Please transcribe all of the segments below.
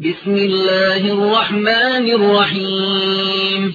بسم الله الرحمن الرحيم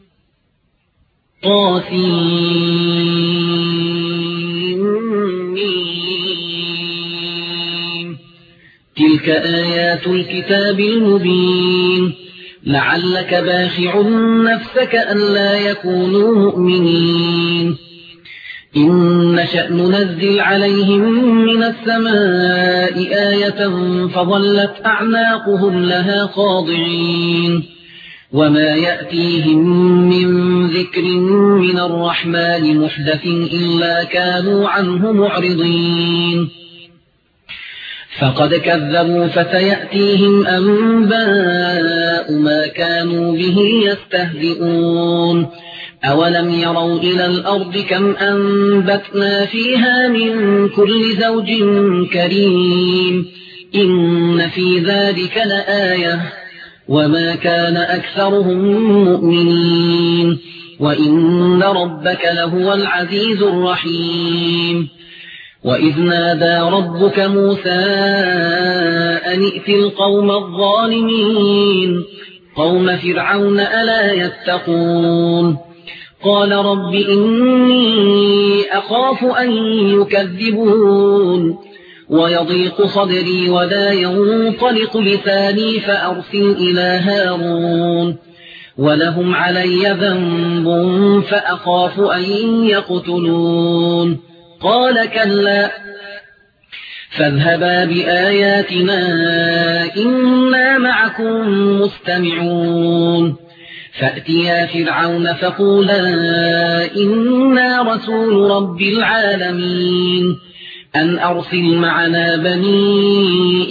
طاسين تلك آيات الكتاب المبين لعلك باخع نفسك ألا يكونوا مؤمنين إن نشأ ننزل عليهم من السماء آية فظلت أعناقهم لها خاضعين وما يأتيهم من ذكر من الرحمن محدث إلا كانوا عنه معرضين فقد كذبوا فسيأتيهم أنباء ما كانوا به يستهزئون أولم يروا إلى الأرض كم أنبتنا فيها من كل زوج كريم إن في ذلك لآية وما كان أكثرهم مؤمنين وإن ربك لهو العزيز الرحيم وإذ نادى ربك موسى أن ائت القوم الظالمين قوم فرعون ألا يتقون قال رب إني أخاف أن يكذبون ويضيق صدري ولا ينطلق لساني فأرسل إلى هارون ولهم علي ذنب فأخاف أن يقتلون قال كلا فاذهبا بآياتنا إنا معكم مستمعون فأتيا فرعون فقولا إنا رسول رب العالمين أن أرسل معنا بني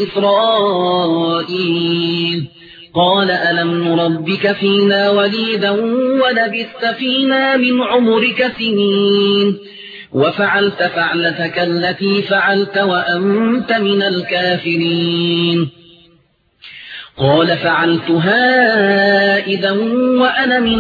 إسرائيل قال ألم نربك فينا وليدا ولبثت فينا من عمرك سنين وفعلت فعلتك التي فعلت وأنت من الكافرين قال فعلتها إذا وأنا من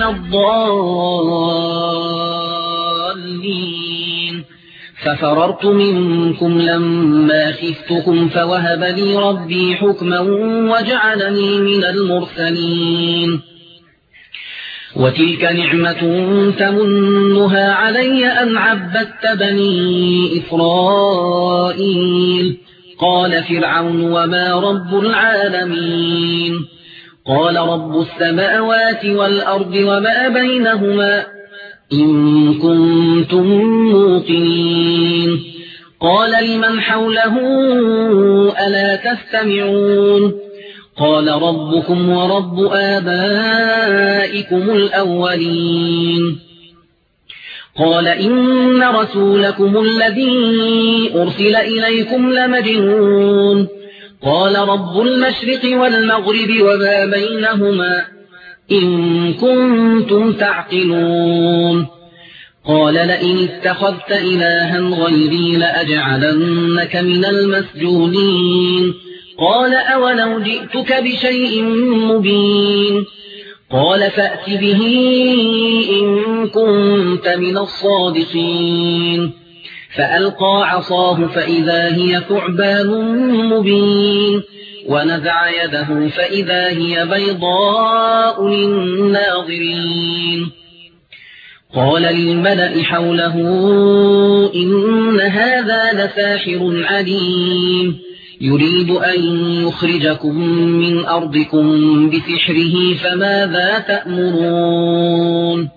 الضالين ففررت منكم لما خفتكم فوهب لي ربي حكما وجعلني من المرسلين وتلك نعمة تمنها علي أن عبدت بني إسرائيل قال فرعون وما رب العالمين قال رب السماوات والأرض وما بينهما إن كنتم موقنين قال لمن حوله ألا تستمعون قال ربكم ورب آبائكم الأولين قال إن رسولكم الذي أرسل إليكم لمجنون قال رب المشرق والمغرب وما بينهما إن كنتم تعقلون قال لئن اتخذت إلها غيري لأجعلنك من المسجونين قال أولو جئتك بشيء مبين قال فأت به إن كنت من الصادقين فألقى عصاه فإذا هي ثعبان مبين ونزع يده فإذا هي بيضاء للناظرين قال للملأ حوله إن هذا لساحر عليم يريد أن يخرجكم من أرضكم بسحره فماذا تأمرون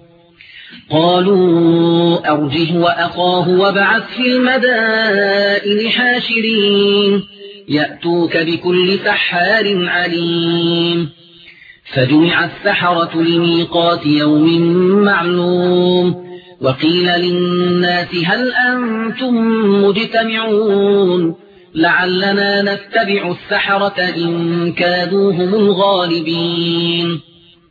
قالوا أرجه وأخاه وابعث في المدائن حاشرين يأتوك بكل سحار عليم فجمع السحرة لميقات يوم معلوم وقيل للناس هل أنتم مجتمعون لعلنا نتبع السحرة إن كادوا هم الغالبين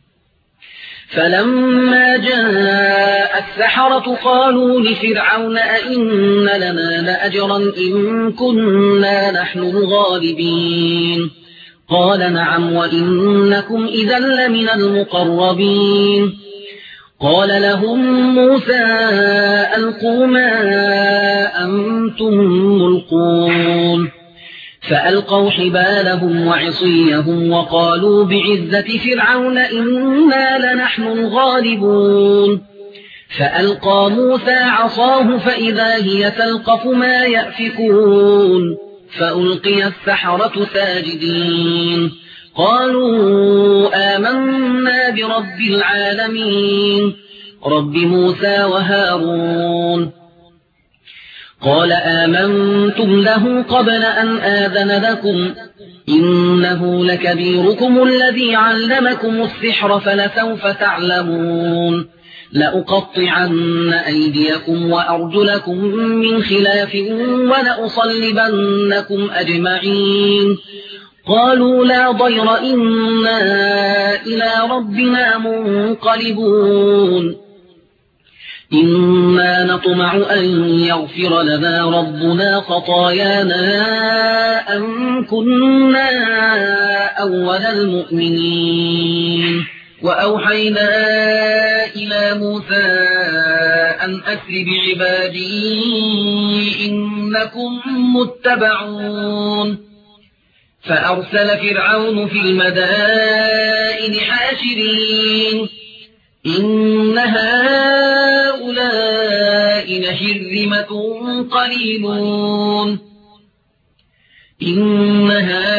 فلما جاء السحرة قالوا لفرعون أئن لنا لأجرا إن كنا نحن الغالبين قال نعم وإنكم إذا لمن المقربين قال لهم موسى ألقوا ما أنتم ملقون فألقوا حبالهم وعصيهم وقالوا بعزة فرعون إنا لنحن الغالبون فألقى موسى عصاه فإذا هي تلقف ما يأفكون فألقي السحرة ساجدين قالوا آمنا برب العالمين رب موسى وهارون قال آمنتم له قبل أن آذن لكم إنه لكبيركم الذي علمكم السحر فلسوف تعلمون لأقطعن أيديكم وأرجلكم من خلاف ولأصلبنكم أجمعين قالوا لا ضير إنا إلى ربنا منقلبون إنا نطمع أن يغفر لنا ربنا خطايانا أن كنا أول المؤمنين وأوحينا إلى موسى أن أسر بعبادي إنكم متبعون فأرسل فرعون في المدائن حاشرين إن هؤلاء لشرذمة قليلون إن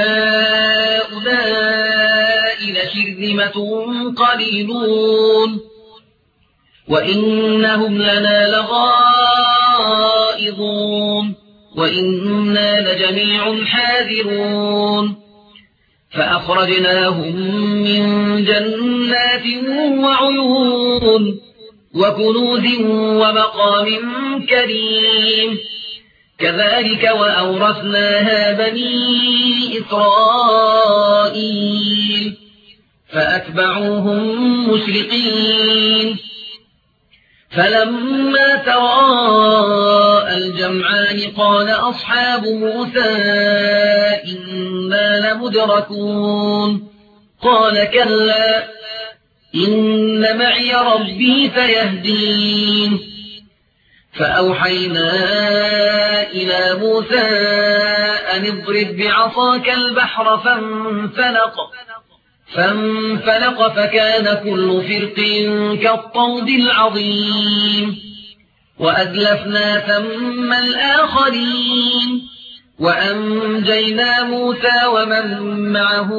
هؤلاء لشرذمة قليلون وإنهم لنا لغائظون وإنا لجميع حاذرون فأخرجناهم من جنات وعيون وكنوز ومقام كريم كذلك وأورثناها بني إسرائيل فأتبعوهم مشرقين فلما تراءى الجمعان قال أصحاب موسى إنا لمدركون قال كلا إن معي ربي سيهدين فأوحينا إلى موسى أن اضرب بعصاك البحر فانفلق فكان كل فرق كالطود العظيم وأزلفنا ثم الآخرين وأنجينا موسى ومن معه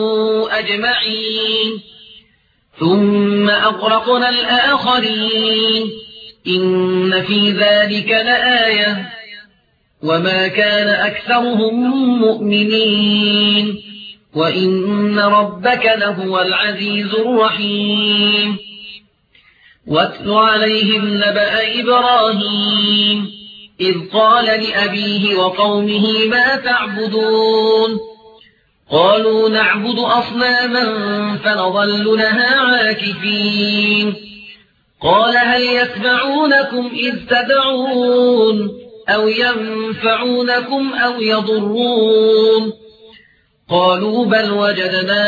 أجمعين ثم أغرقنا الآخرين إن في ذلك لآية وما كان أكثرهم مؤمنين وإن ربك لهو العزيز الرحيم واتل عليهم نبأ إبراهيم إذ قال لأبيه وقومه ما تعبدون قالوا نعبد أصناما فنظل لها عاكفين قال هل يسمعونكم إذ تدعون أو ينفعونكم أو يضرون قالوا بل وجدنا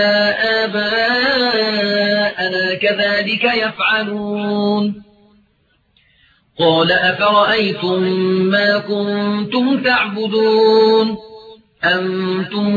آباءنا كذلك يفعلون قال أفرأيتم ما كنتم تعبدون أنتم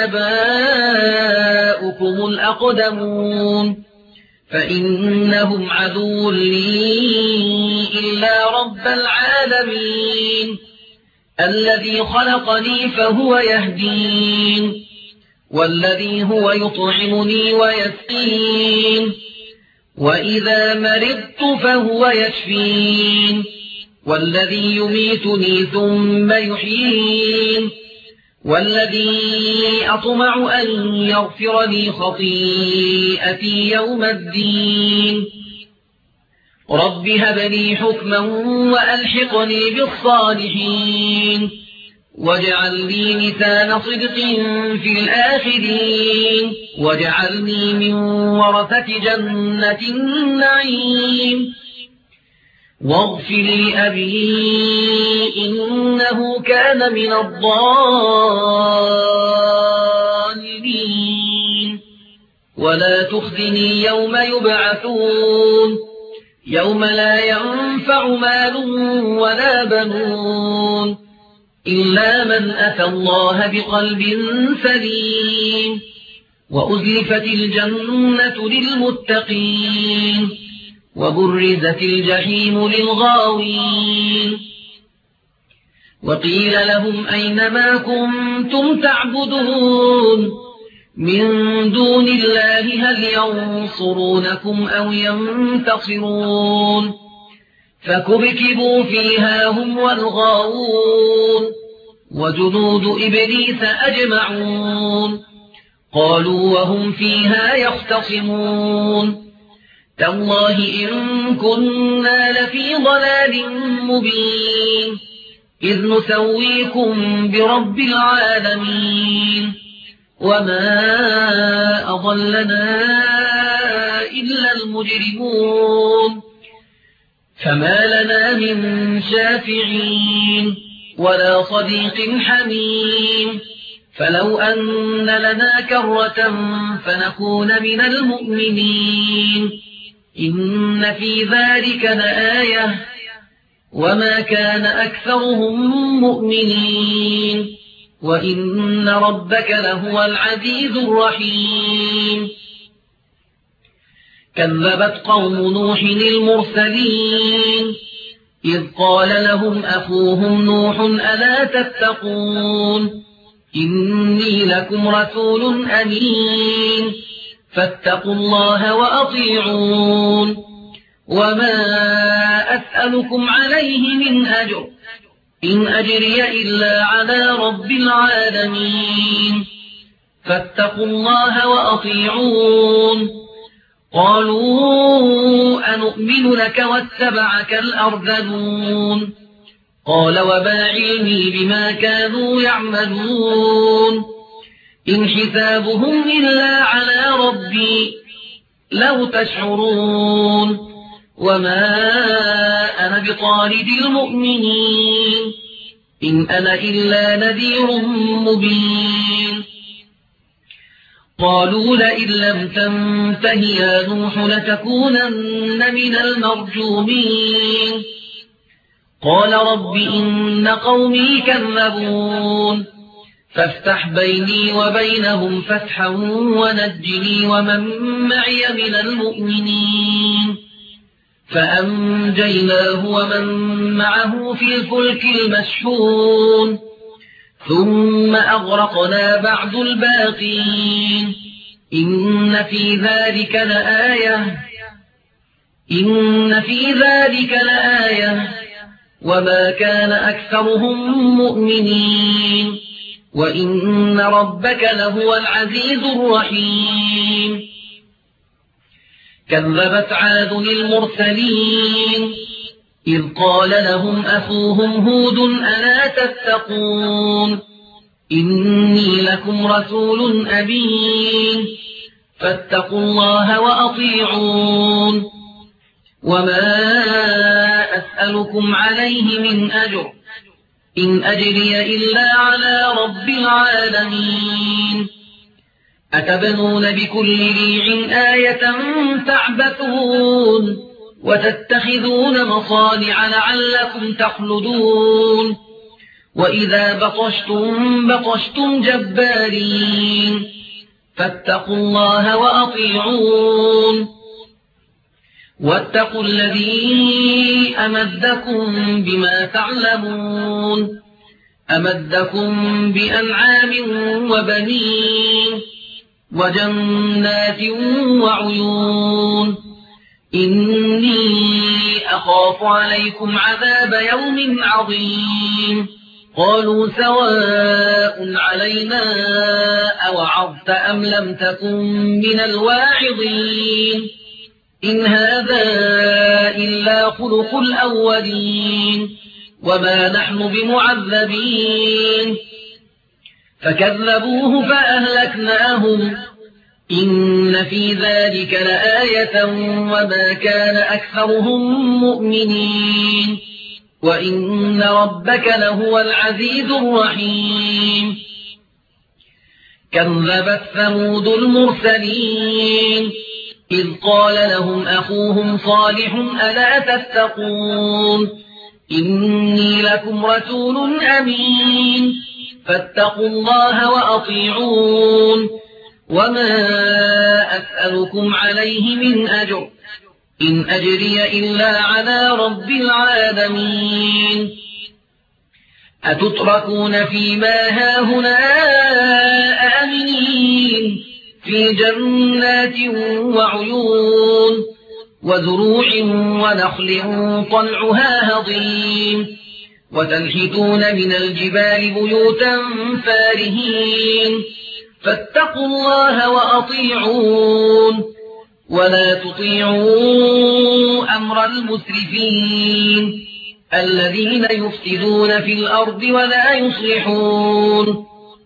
وآباؤكم الأقدمون فإنهم عدو لي إلا رب العالمين الذي خلقني فهو يهدين والذي هو يطعمني ويسقين وإذا مرضت فهو يشفين والذي يميتني ثم يحيين والذي أطمع أن يغفر لي خطيئتي يوم الدين رب هب لي حكما وألحقني بالصالحين واجعل لي لسان صدق في الآخرين واجعلني من ورثة جنة النعيم واغفر لأبي إنه كان من الضالين ولا تخزني يوم يبعثون يوم لا ينفع مال ولا بنون إلا من أتى الله بقلب سليم وأزلفت الجنة للمتقين وبرزت الجحيم للغاوين وقيل لهم أين ما كنتم تعبدون من دون الله هل ينصرونكم أو ينتصرون فكبكبوا فيها هم والغاوون وجنود إبليس أجمعون قالوا وهم فيها يختصمون تالله إن كنا لفي ضلال مبين إذ نسويكم برب العالمين وما أضلنا إلا المجرمون فما لنا من شافعين ولا صديق حميم فلو أن لنا كرة فنكون من المؤمنين إن في ذلك لآية وما كان أكثرهم مؤمنين وإن ربك لهو العزيز الرحيم كذبت قوم نوح المرسلين إذ قال لهم أخوهم نوح ألا تتقون إني لكم رسول أمين فاتقوا الله وأطيعون وما أسألكم عليه من أجر إن أجري إلا على رب العالمين فاتقوا الله وأطيعون قالوا أنؤمن لك واتبعك الأرذلون قال وما علمي بما كانوا يعملون إن حسابهم إلا على ربي لو تشعرون وما أنا بطارد المؤمنين إن أنا إلا نذير مبين قالوا لئن لم تنته يا نوح لتكونن من المرجومين قال رب إن قومي كذبون فافتح بيني وبينهم فتحا ونجني ومن معي من المؤمنين فأنجيناه ومن معه في الفلك المشحون ثم أغرقنا بعد الباقين إن في ذلك لآية وما كان أكثرهم مؤمنين وإن ربك لهو العزيز الرحيم كذبت عاد المرسلين إذ قال لهم أخوهم هود ألا تتقون إني لكم رسول أمين فاتقوا الله وأطيعون وما أسألكم عليه من أجر إن أجري إلا على رب العالمين أتبنون بكل ريع آية تعبثون وتتخذون مصانع لعلكم تخلدون وإذا بطشتم جبارين فاتقوا الله وأطيعون واتقوا الذي أمدكم بما تعلمون أمدكم بأنعام وبنين وجنات وعيون إني أخاف عليكم عذاب يوم عظيم قالوا سواء علينا أوعظت أم لم تكن من الواعظين إن هذا إلا خلق الأولين وما نحن بمعذبين فكذبوه فأهلكناهم إن في ذلك لآية وما كان أكثرهم مؤمنين وإن ربك لهو العزيز الرحيم كذبت ثمود المرسلين إذ قال لهم أخوهم صالح ألا تتقون إني لكم رسول أمين فاتقوا الله وأطيعون وما أسألكم عليه من أجر إن أجري إلا على رب العالمين أتتركون فيما هاهنا آمنين في جنات وعيون وزروع ونخل طلعها هضيم وتنحتون من الجبال بيوتا فارهين فاتقوا الله وأطيعون ولا تطيعوا أمر المسرفين الذين يفسدون في الأرض ولا يصلحون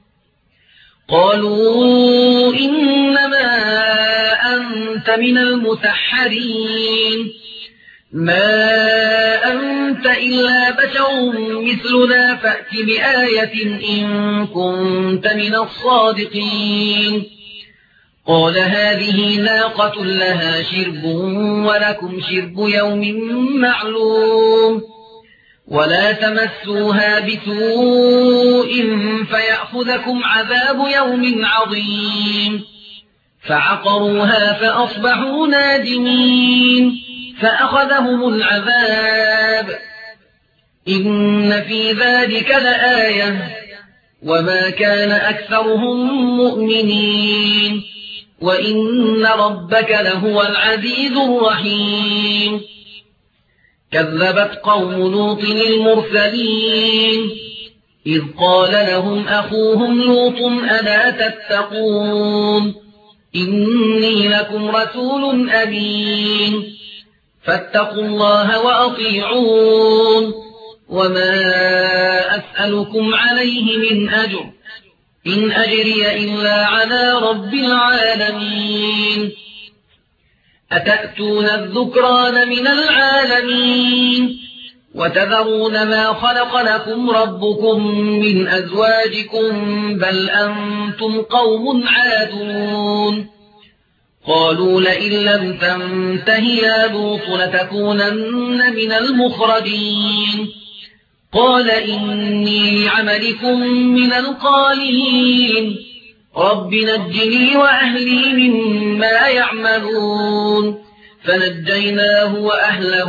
قالوا إنما أنت من المسحرين ما أنت إلا بشر مثلنا فأت بآية إن كنت من الصادقين قال هذه ناقة لها شرب ولكم شرب يوم معلوم ولا تمسوها بسوء فيأخذكم عذاب يوم عظيم فعقروها فأصبحوا نادمين فأخذهم العذاب إن في ذلك لآية وما كان أكثرهم مؤمنين وإن ربك لهو العزيز الرحيم كذبت قوم لوط المرسلين إذ قال لهم أخوهم لوط ألا تتقون إني لكم رسول أمين فاتقوا الله وأطيعون وما أسألكم عليه من أجر إن أجري إلا على رب العالمين أتأتون الذكران من العالمين وتذرون ما خلق لكم ربكم من أزواجكم بل أنتم قوم عادون قالوا لئن لم تنته يا لوط لتكونن من المخرجين قال إني لعملكم من القالين رب نجني وأهلي مما يعملون فنجيناه وأهله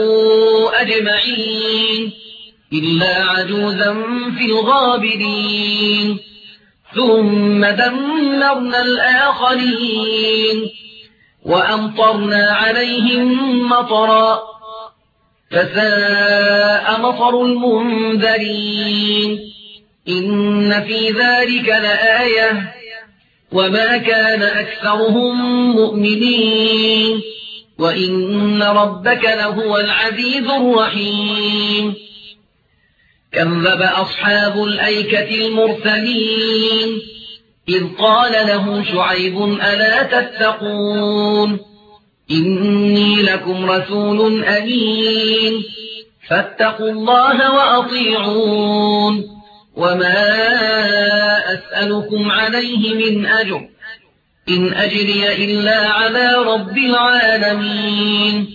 أجمعين إلا عجوزا في الغابرين ثم دمرنا الآخرين وأمطرنا عليهم مطرا فساء مطر المنذرين إن في ذلك لآية وما كان أكثرهم مؤمنين وإن ربك لهو العزيز الرحيم كذب أصحاب الأيكة المرسلين إذ قال لهم شعيب ألا تتقون إني لكم رسول أمين فاتقوا الله وأطيعون وما أسألكم عليه من أجر إن أجري إلا على رب العالمين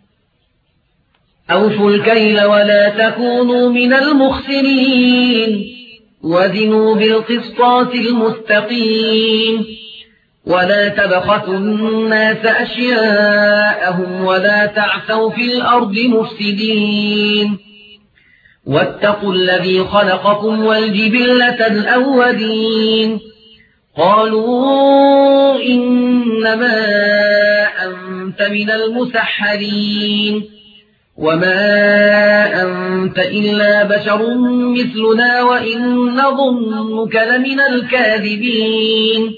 أوفوا الكيل ولا تكونوا من المخسرين وزنوا بالقسطاس المستقيم ولا تبخسوا الناس أشياءهم ولا تعثوا في الأرض مفسدين واتقوا الذي خلقكم والجبلة الأولين قالوا إنما أنت من المسحرين وما أنت إلا بشر مثلنا وإن نظنك لمن الكاذبين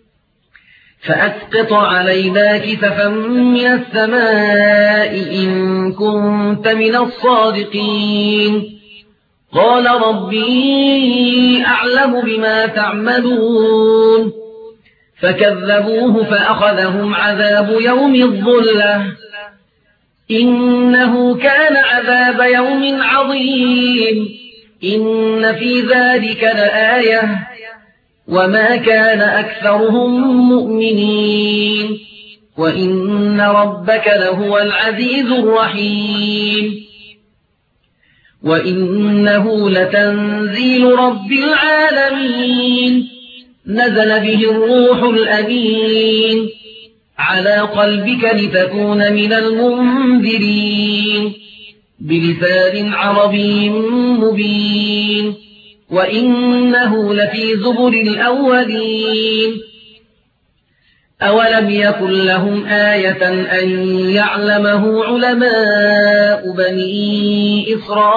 فأسقط علينا كسفا من السماء إن كنت من الصادقين قال ربي أعلم بما تعملون فكذبوه فأخذهم عذاب يوم الظلة إنه كان عذاب يوم عظيم إن في ذلك لآية وما كان أكثرهم مؤمنين وإن ربك لهو العزيز الرحيم وإنه لتنزيل رب العالمين نزل به الروح الأمين على قلبك لتكون من المنذرين بلسان عربي مبين وإنه لفي زبر الأولين أولم يكن لهم آية أن يعلمه علماء بني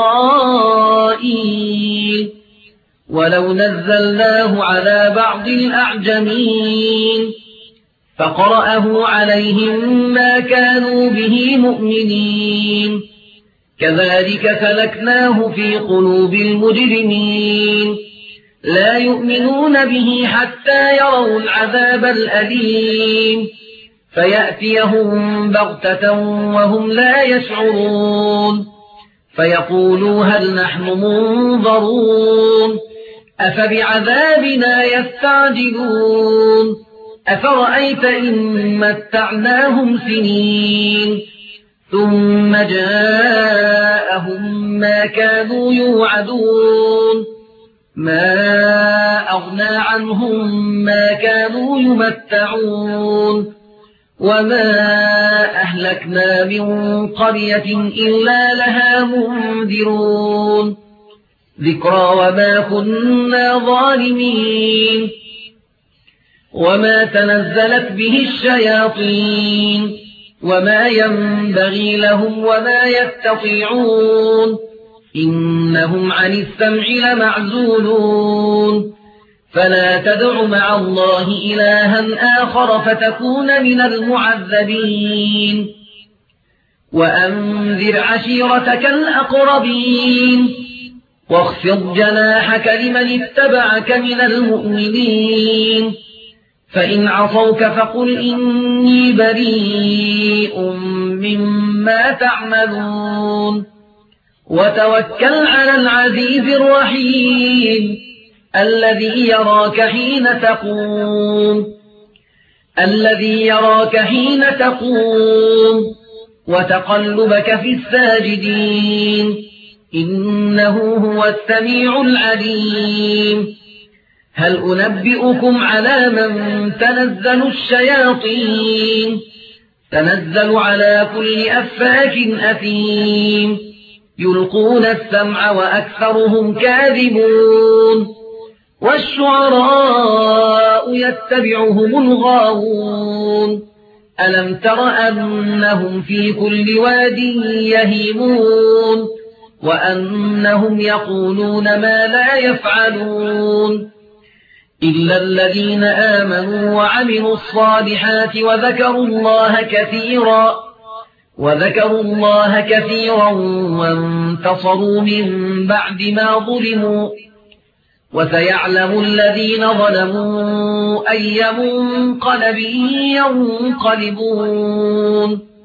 إسرائيل ولو نزلناه على بعض الأعجمين فقرأه عليهم ما كانوا به مؤمنين كذلك سلكناه في قلوب المجرمين لا يؤمنون به حتى يروا العذاب الأليم فيأتيهم بغتة وهم لا يشعرون فيقولوا هل نحن منظرون أفبعذابنا يستعجلون أفرأيت إن متعناهم سنين ثم جاءهم ما كانوا يوعدون ما أغنى عنهم ما كانوا يمتعون وما أهلكنا من قرية إلا لها منذرون ذكرى وما كنا ظالمين وما تنزلت به الشياطين وما ينبغي لهم وما يستطيعون إنهم عن السمع لمعزولون فلا تدع مع الله إلها آخر فتكون من المعذبين وأنذر عشيرتك الأقربين واخفض جناحك لمن اتبعك من المؤمنين فإن عصوك فقل إني بريء مما تعملون وتوكل على العزيز الرحيم الذي يراك حين تقوم وتقلبك في الساجدين إنه هو السميع العليم هل أنبئكم على من تنزل الشياطين تنزل على كل أفاك أثيم يلقون السمع وأكثرهم كاذبون والشعراء يتبعهم الغاوون ألم تر أنهم في كل واد يهيمون وأنهم يقولون ما لا يفعلون إلا الذين آمنوا وعملوا الصالحات وذكروا الله كثيرا وانتصروا من بعد ما ظلموا وسيعلم الذين ظلموا أي منقلب ينقلبون